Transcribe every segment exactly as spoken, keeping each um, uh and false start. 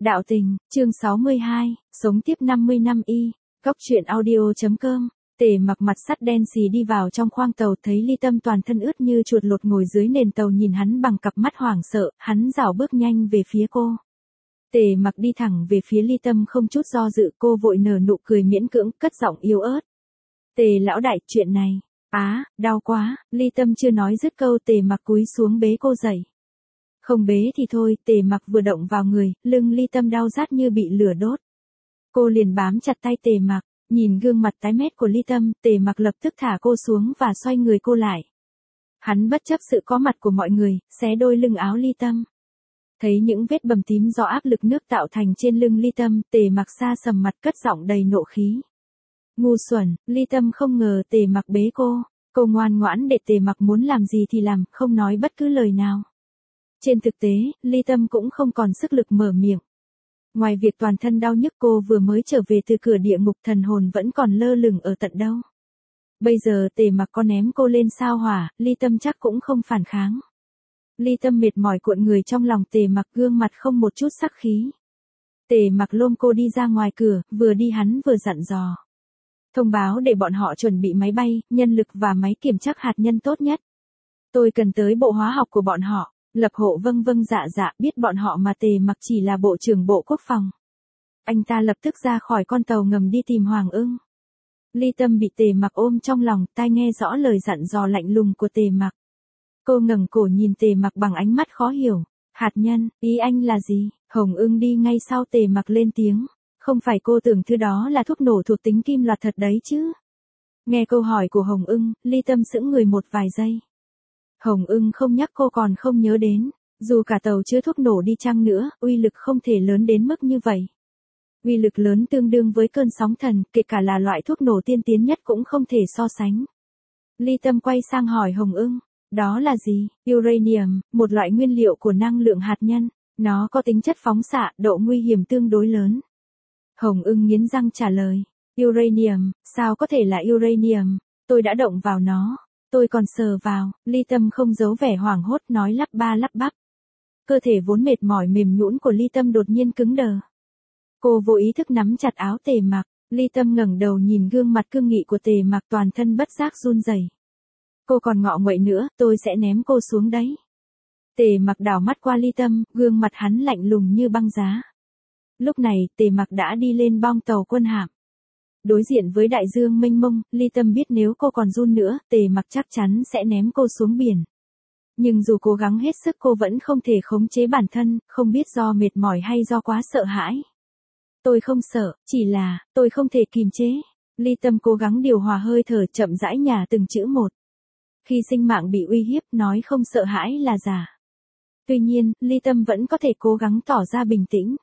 Đạo tình, chương sáu mươi hai, sống tiếp năm mươi năm y, góc truyện audio.com. Tề Mặc mặt sắt đen xì đi vào trong khoang tàu, thấy Ly Tâm toàn thân ướt như chuột lột ngồi dưới nền tàu nhìn hắn bằng cặp mắt hoảng sợ, hắn rảo bước nhanh về phía cô. Tề Mặc đi thẳng về phía Ly Tâm không chút do dự, cô vội nở nụ cười miễn cưỡng, cất giọng yếu ớt. Tề lão đại, chuyện này, á, đau quá, Ly Tâm chưa nói dứt câu Tề Mặc cúi xuống bế cô dậy. Không bế thì thôi, Tề Mặc vừa động vào người, lưng Ly Tâm đau rát như bị lửa đốt. Cô liền bám chặt tay Tề Mặc, nhìn gương mặt tái mét của Ly Tâm, Tề Mặc lập tức thả cô xuống và xoay người cô lại. Hắn bất chấp sự có mặt của mọi người, xé đôi lưng áo Ly Tâm. Thấy những vết bầm tím do áp lực nước tạo thành trên lưng Ly Tâm, Tề Mặc sa sầm mặt cất giọng đầy nộ khí. Ngu xuẩn, Ly Tâm không ngờ Tề Mặc bế cô, cô ngoan ngoãn để Tề Mặc muốn làm gì thì làm, không nói bất cứ lời nào. Trên thực tế, Ly Tâm cũng không còn sức lực mở miệng. Ngoài việc toàn thân đau nhức, cô vừa mới trở về từ cửa địa ngục, thần hồn vẫn còn lơ lửng ở tận đâu. Bây giờ Tề Mặc có ném cô lên sao hỏa, Ly Tâm chắc cũng không phản kháng. Ly Tâm mệt mỏi cuộn người trong lòng Tề Mặc, gương mặt không một chút sắc khí. Tề Mặc lôm cô đi ra ngoài cửa, vừa đi hắn vừa dặn dò. Thông báo để bọn họ chuẩn bị máy bay, nhân lực và máy kiểm chắc hạt nhân tốt nhất. Tôi cần tới bộ hóa học của bọn họ. Lập Hộ vâng vâng dạ dạ, biết bọn họ mà. Tề Mặc chỉ là bộ trưởng bộ quốc phòng. Anh ta lập tức ra khỏi con tàu ngầm đi tìm Hoàng Ưng. Ly Tâm bị Tề Mặc ôm trong lòng, tai nghe rõ lời dặn dò lạnh lùng của Tề Mặc. Cô ngẩng cổ nhìn Tề Mặc bằng ánh mắt khó hiểu. Hạt nhân, ý anh là gì? Hồng Ưng đi ngay sau Tề Mặc lên tiếng. Không phải cô tưởng thứ đó là thuốc nổ thuộc tính kim loại thật đấy chứ? Nghe câu hỏi của Hồng Ưng, Ly Tâm sững người một vài giây. Hồng Ưng không nhắc cô còn không nhớ đến, dù cả tàu chứa thuốc nổ đi chăng nữa, uy lực không thể lớn đến mức như vậy. Uy lực lớn tương đương với cơn sóng thần, kể cả là loại thuốc nổ tiên tiến nhất cũng không thể so sánh. Ly Tâm quay sang hỏi Hồng Ưng, đó là gì? Uranium, một loại nguyên liệu của năng lượng hạt nhân, nó có tính chất phóng xạ, độ nguy hiểm tương đối lớn. Hồng Ưng nghiến răng trả lời, uranium, sao có thể là uranium, tôi đã động vào nó. Tôi còn sờ vào, Ly Tâm không giấu vẻ hoảng hốt nói lắp ba lắp bắp. Cơ thể vốn mệt mỏi mềm nhũn của Ly Tâm đột nhiên cứng đờ. Cô vô ý thức nắm chặt áo Tề Mặc, Ly Tâm ngẩng đầu nhìn gương mặt cương nghị của Tề Mặc, toàn thân bất giác run rẩy. Cô còn ngọ nguậy nữa, tôi sẽ ném cô xuống đấy. Tề Mặc đảo mắt qua Ly Tâm, gương mặt hắn lạnh lùng như băng giá. Lúc này, Tề Mặc đã đi lên bong tàu quân hạm. Đối diện với đại dương mênh mông, Ly Tâm biết nếu cô còn run nữa, Tề Mặc chắc chắn sẽ ném cô xuống biển. Nhưng dù cố gắng hết sức cô vẫn không thể khống chế bản thân, không biết do mệt mỏi hay do quá sợ hãi. Tôi không sợ, chỉ là, tôi không thể kìm chế. Ly Tâm cố gắng điều hòa hơi thở, chậm rãi nhả từng chữ một. Khi sinh mạng bị uy hiếp, nói không sợ hãi là giả. Tuy nhiên, Ly Tâm vẫn có thể cố gắng tỏ ra bình tĩnh.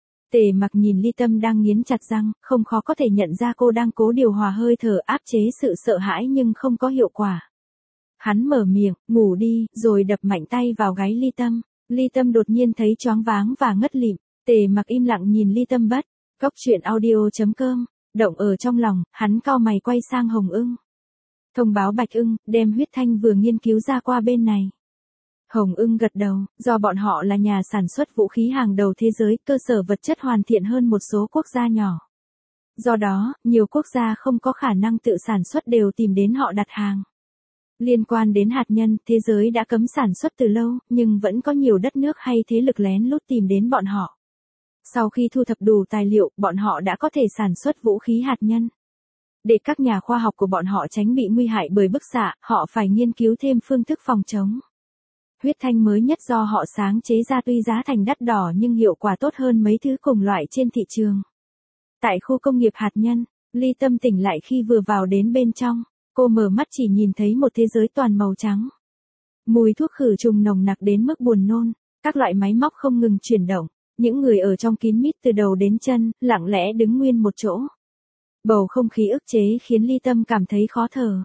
Tề Mặc nhìn Ly Tâm đang nghiến chặt răng, không khó có thể nhận ra cô đang cố điều hòa hơi thở, áp chế sự sợ hãi nhưng không có hiệu quả. Hắn mở miệng, ngủ đi, rồi đập mạnh tay vào gáy Ly Tâm. Ly Tâm đột nhiên thấy choáng váng và ngất lịm. Tề Mặc im lặng nhìn Ly Tâm bất. Góc truyện audio.com. Động ở trong lòng, hắn cau mày quay sang Hồng Ưng. Thông báo Bạch Ưng, đem huyết thanh vừa nghiên cứu ra qua bên này. Hồng Ưng gật đầu, do bọn họ là nhà sản xuất vũ khí hàng đầu thế giới, cơ sở vật chất hoàn thiện hơn một số quốc gia nhỏ. Do đó, nhiều quốc gia không có khả năng tự sản xuất đều tìm đến họ đặt hàng. Liên quan đến hạt nhân, thế giới đã cấm sản xuất từ lâu, nhưng vẫn có nhiều đất nước hay thế lực lén lút tìm đến bọn họ. Sau khi thu thập đủ tài liệu, bọn họ đã có thể sản xuất vũ khí hạt nhân. Để các nhà khoa học của bọn họ tránh bị nguy hại bởi bức xạ, họ phải nghiên cứu thêm phương thức phòng chống. Huyết thanh mới nhất do họ sáng chế ra tuy giá thành đắt đỏ nhưng hiệu quả tốt hơn mấy thứ cùng loại trên thị trường. Tại khu công nghiệp hạt nhân, Ly Tâm tỉnh lại khi vừa vào đến bên trong. Cô mở mắt chỉ nhìn thấy một thế giới toàn màu trắng. Mùi thuốc khử trùng nồng nặc đến mức buồn nôn. Các loại máy móc không ngừng chuyển động. Những người ở trong kín mít từ đầu đến chân, lặng lẽ đứng nguyên một chỗ. Bầu không khí ức chế khiến Ly Tâm cảm thấy khó thở.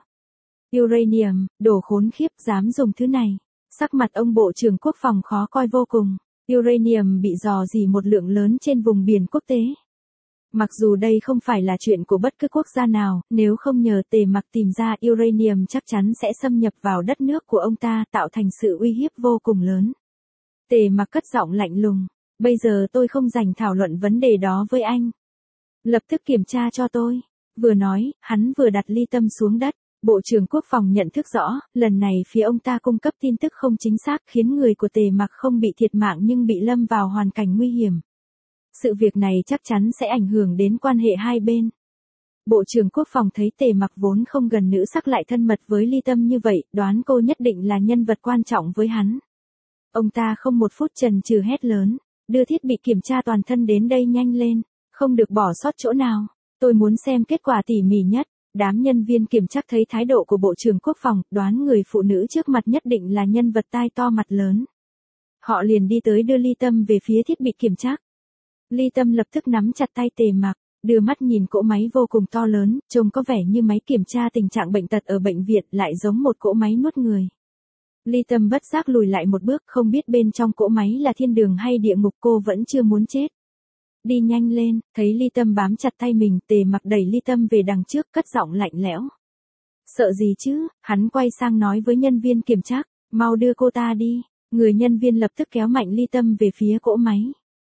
Uranium, đồ khốn khiếp, dám dùng thứ này. Sắc mặt ông Bộ trưởng Quốc phòng khó coi vô cùng. Uranium bị rò rỉ một lượng lớn trên vùng biển quốc tế. Mặc dù đây không phải là chuyện của bất cứ quốc gia nào, nếu không nhờ Tề Mặc tìm ra uranium chắc chắn sẽ xâm nhập vào đất nước của ông ta, tạo thành sự uy hiếp vô cùng lớn. Tề Mặc cất giọng lạnh lùng. Bây giờ tôi không rảnh thảo luận vấn đề đó với anh. Lập tức kiểm tra cho tôi. Vừa nói, hắn vừa đặt ly tâm xuống đất. Bộ trưởng Quốc phòng nhận thức rõ, lần này phía ông ta cung cấp tin tức không chính xác khiến người của Tề Mặc không bị thiệt mạng nhưng bị lâm vào hoàn cảnh nguy hiểm. Sự việc này chắc chắn sẽ ảnh hưởng đến quan hệ hai bên. Bộ trưởng Quốc phòng thấy Tề Mặc vốn không gần nữ sắc lại thân mật với ly tâm như vậy, đoán cô nhất định là nhân vật quan trọng với hắn. Ông ta không một phút chần chừ hét lớn, đưa thiết bị kiểm tra toàn thân đến đây nhanh lên, không được bỏ sót chỗ nào. Tôi muốn xem kết quả tỉ mỉ nhất. Đám nhân viên kiểm tra thấy thái độ của Bộ trưởng Quốc phòng, đoán người phụ nữ trước mặt nhất định là nhân vật tai to mặt lớn. Họ liền đi tới đưa ly tâm về phía thiết bị kiểm tra. Ly tâm lập tức nắm chặt tay Tề Mặc, đưa mắt nhìn cỗ máy vô cùng to lớn, trông có vẻ như máy kiểm tra tình trạng bệnh tật ở bệnh viện, lại giống một cỗ máy nuốt người. Ly tâm bất giác lùi lại một bước, không biết bên trong cỗ máy là thiên đường hay địa ngục, cô vẫn chưa muốn chết. Đi nhanh lên, thấy ly tâm bám chặt tay mình, Tề Mặc đẩy ly tâm về đằng trước, cất giọng lạnh lẽo. Sợ gì chứ, hắn quay sang nói với nhân viên kiểm tra, mau đưa cô ta đi. Người nhân viên lập tức kéo mạnh ly tâm về phía cỗ máy.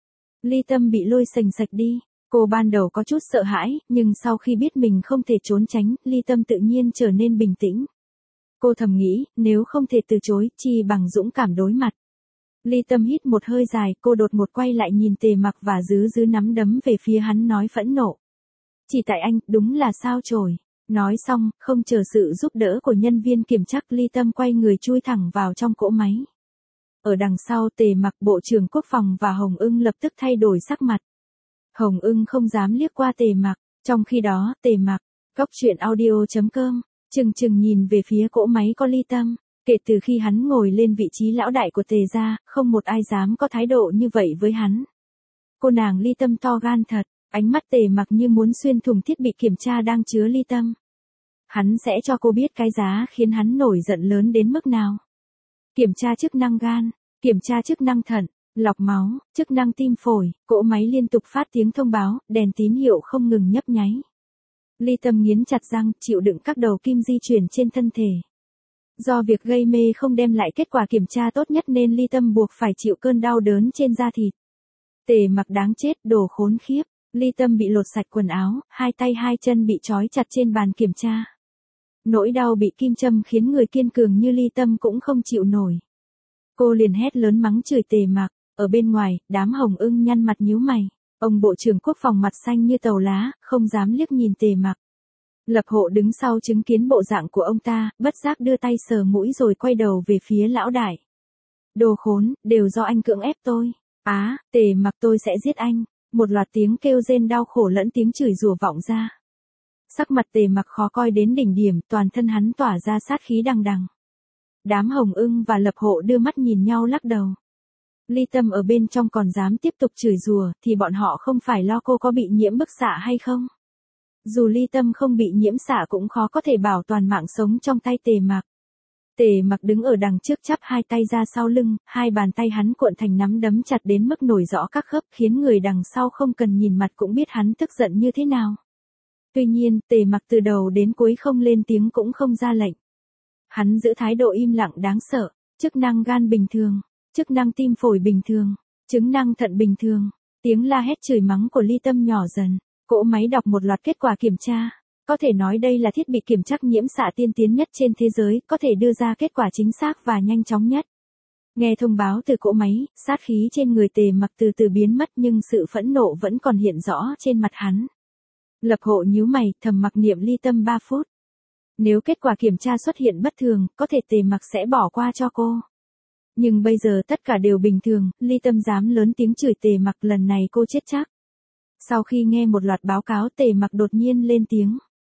Ly tâm bị lôi sành sạch đi. Cô ban đầu có chút sợ hãi, nhưng sau khi biết mình không thể trốn tránh, ly tâm tự nhiên trở nên bình tĩnh. Cô thầm nghĩ, nếu không thể từ chối, chi bằng dũng cảm đối mặt. Ly tâm hít một hơi dài, cô đột ngột quay lại nhìn Tề Mặc và giữ giữ nắm đấm về phía hắn nói phẫn nộ. Chỉ tại anh, đúng là sao chổi. Nói xong, không chờ sự giúp đỡ của nhân viên kiểm tra, ly tâm quay người chui thẳng vào trong cỗ máy. Ở đằng sau Tề Mặc, Bộ trưởng Quốc phòng và Hồng Ưng lập tức thay đổi sắc mặt. Hồng Ưng không dám liếc qua Tề Mặc, trong khi đó, Tề Mặc, Cóc Truyện Audio chấm com, chừng chừng nhìn về phía cỗ máy có ly tâm. Kể từ khi hắn ngồi lên vị trí lão đại của Tề gia, không một ai dám có thái độ như vậy với hắn. Cô nàng ly tâm to gan thật, ánh mắt Tề Mặc như muốn xuyên thủng thiết bị kiểm tra đang chứa ly tâm. Hắn sẽ cho cô biết cái giá khiến hắn nổi giận lớn đến mức nào. Kiểm tra chức năng gan, kiểm tra chức năng thận, lọc máu, chức năng tim phổi, cỗ máy liên tục phát tiếng thông báo, đèn tín hiệu không ngừng nhấp nháy. Ly tâm nghiến chặt răng, chịu đựng các đầu kim di chuyển trên thân thể. Do việc gây mê không đem lại kết quả kiểm tra tốt nhất nên ly tâm buộc phải chịu cơn đau đớn trên da thịt. Tề Mặc đáng chết, đồ khốn khiếp. Ly tâm bị lột sạch quần áo, hai tay hai chân bị trói chặt trên bàn kiểm tra. Nỗi đau bị kim châm khiến người kiên cường như ly tâm cũng không chịu nổi. Cô liền hét lớn mắng chửi Tề Mặc. Ở bên ngoài, đám Hồng Ưng nhăn mặt nhíu mày. Ông Bộ trưởng Quốc phòng mặt xanh như tàu lá, không dám liếc nhìn Tề Mặc. Lập Hộ đứng sau chứng kiến bộ dạng của ông ta, bất giác đưa tay sờ mũi rồi quay đầu về phía lão đại. Đồ khốn, đều do anh cưỡng ép tôi. Á, Tề Mặc, tôi sẽ giết anh. Một loạt tiếng kêu rên đau khổ lẫn tiếng chửi rủa vọng ra. Sắc mặt Tề Mặc khó coi đến đỉnh điểm, toàn thân hắn tỏa ra sát khí đằng đằng. Đám Hồng Ưng và Lập Hộ đưa mắt nhìn nhau lắc đầu. Ly tâm ở bên trong còn dám tiếp tục chửi rủa, thì bọn họ không phải lo cô có bị nhiễm bức xạ hay không? Dù ly tâm không bị nhiễm xạ cũng khó có thể bảo toàn mạng sống trong tay Tề Mặc. Tề Mặc đứng ở đằng trước chắp hai tay ra sau lưng, hai bàn tay hắn cuộn thành nắm đấm chặt đến mức nổi rõ các khớp khiến người đằng sau không cần nhìn mặt cũng biết hắn tức giận như thế nào. Tuy nhiên, Tề Mặc từ đầu đến cuối không lên tiếng cũng không ra lệnh. Hắn giữ thái độ im lặng đáng sợ, chức năng gan bình thường, chức năng tim phổi bình thường, chức năng thận bình thường. Tiếng la hét chửi mắng của ly tâm nhỏ dần. Cỗ máy đọc một loạt kết quả kiểm tra. Có thể nói đây là thiết bị kiểm tra nhiễm xạ tiên tiến nhất trên thế giới, có thể đưa ra kết quả chính xác và nhanh chóng nhất. Nghe thông báo từ cỗ máy, sát khí trên người Tề Mặc từ từ biến mất nhưng sự phẫn nộ vẫn còn hiện rõ trên mặt hắn. Lập Hộ nhíu mày, thầm mặc niệm ly tâm ba phút. Nếu kết quả kiểm tra xuất hiện bất thường, có thể Tề Mặc sẽ bỏ qua cho cô. Nhưng bây giờ tất cả đều bình thường, ly tâm dám lớn tiếng chửi Tề Mặc, lần này cô chết chắc. Sau khi nghe một loạt báo cáo, Tề Mặc đột nhiên lên tiếng.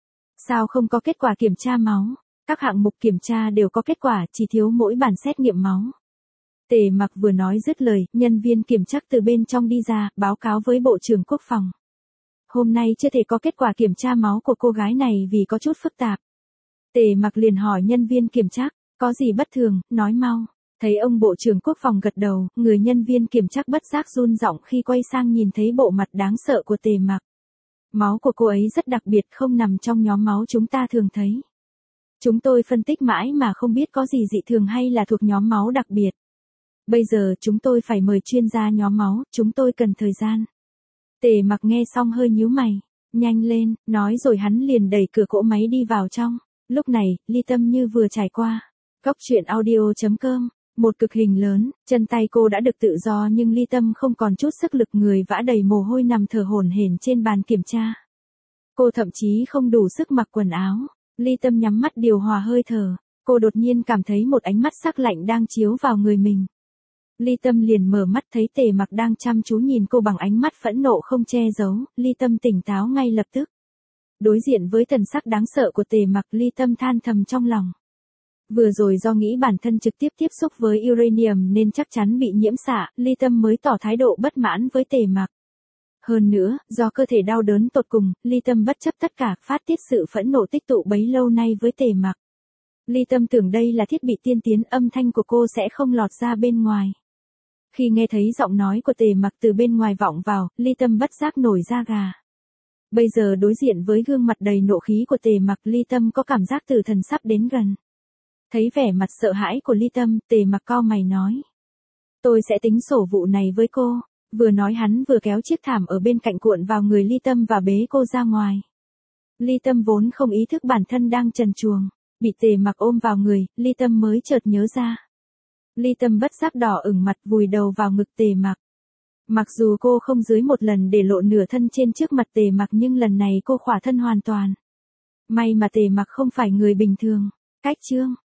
Sao không có kết quả kiểm tra máu? Các hạng mục kiểm tra đều có kết quả, chỉ thiếu mỗi bản xét nghiệm máu. Tề Mặc vừa nói dứt lời, nhân viên kiểm tra từ bên trong đi ra, báo cáo với Bộ trưởng Quốc phòng. Hôm nay chưa thể có kết quả kiểm tra máu của cô gái này vì có chút phức tạp. Tề Mặc liền hỏi nhân viên kiểm tra, có gì bất thường, nói mau. Thấy ông Bộ trưởng Quốc phòng gật đầu, người nhân viên kiểm tra bất giác run giọng khi quay sang nhìn thấy bộ mặt đáng sợ của Tề Mặc. Máu của cô ấy rất đặc biệt, không nằm trong nhóm máu chúng ta thường thấy. Chúng tôi phân tích mãi mà không biết có gì dị thường hay là thuộc nhóm máu đặc biệt. Bây giờ chúng tôi phải mời chuyên gia nhóm máu, chúng tôi cần thời gian. Tề Mặc nghe xong hơi nhíu mày. Nhanh lên, nói rồi hắn liền đẩy cửa cỗ máy đi vào trong. Lúc này, Ly Tâm như vừa trải qua. Cóc truyện audio chấm com. Một cực hình lớn, chân tay cô đã được tự do nhưng Ly Tâm không còn chút sức lực, người vã đầy mồ hôi nằm thở hổn hển trên bàn kiểm tra. Cô thậm chí không đủ sức mặc quần áo. Ly Tâm nhắm mắt điều hòa hơi thở. Cô đột nhiên cảm thấy một ánh mắt sắc lạnh đang chiếu vào người mình. Ly Tâm liền mở mắt thấy Tề Mặc đang chăm chú nhìn cô bằng ánh mắt phẫn nộ không che giấu. Ly Tâm tỉnh táo ngay lập tức. Đối diện với thần sắc đáng sợ của Tề Mặc, Ly Tâm than thầm trong lòng. Vừa rồi do nghĩ bản thân trực tiếp tiếp xúc với uranium nên chắc chắn bị nhiễm xạ, Ly Tâm mới tỏ thái độ bất mãn với Tề Mặc. Hơn nữa, do cơ thể đau đớn tột cùng, Ly Tâm bất chấp tất cả phát tiết sự phẫn nộ tích tụ bấy lâu nay với Tề Mặc. Ly Tâm tưởng đây là thiết bị tiên tiến, âm thanh của cô sẽ không lọt ra bên ngoài. Khi nghe thấy giọng nói của Tề Mặc từ bên ngoài vọng vào, Ly Tâm bất giác nổi da gà. Bây giờ đối diện với gương mặt đầy nộ khí của Tề Mặc, Ly Tâm có cảm giác tử thần sắp đến gần. Thấy vẻ mặt sợ hãi của Ly Tâm, Tề Mặc cau mày nói. Tôi sẽ tính sổ vụ này với cô. Vừa nói hắn vừa kéo chiếc thảm ở bên cạnh cuộn vào người Ly Tâm và bế cô ra ngoài. Ly Tâm vốn không ý thức bản thân đang trần truồng. Bị Tề Mặc ôm vào người, Ly Tâm mới chợt nhớ ra. Ly Tâm bất giác đỏ ửng mặt vùi đầu vào ngực Tề Mặc. Mặc dù cô không dưới một lần để lộ nửa thân trên trước mặt Tề Mặc nhưng lần này cô khỏa thân hoàn toàn. May mà Tề Mặc không phải người bình thường. Cách chương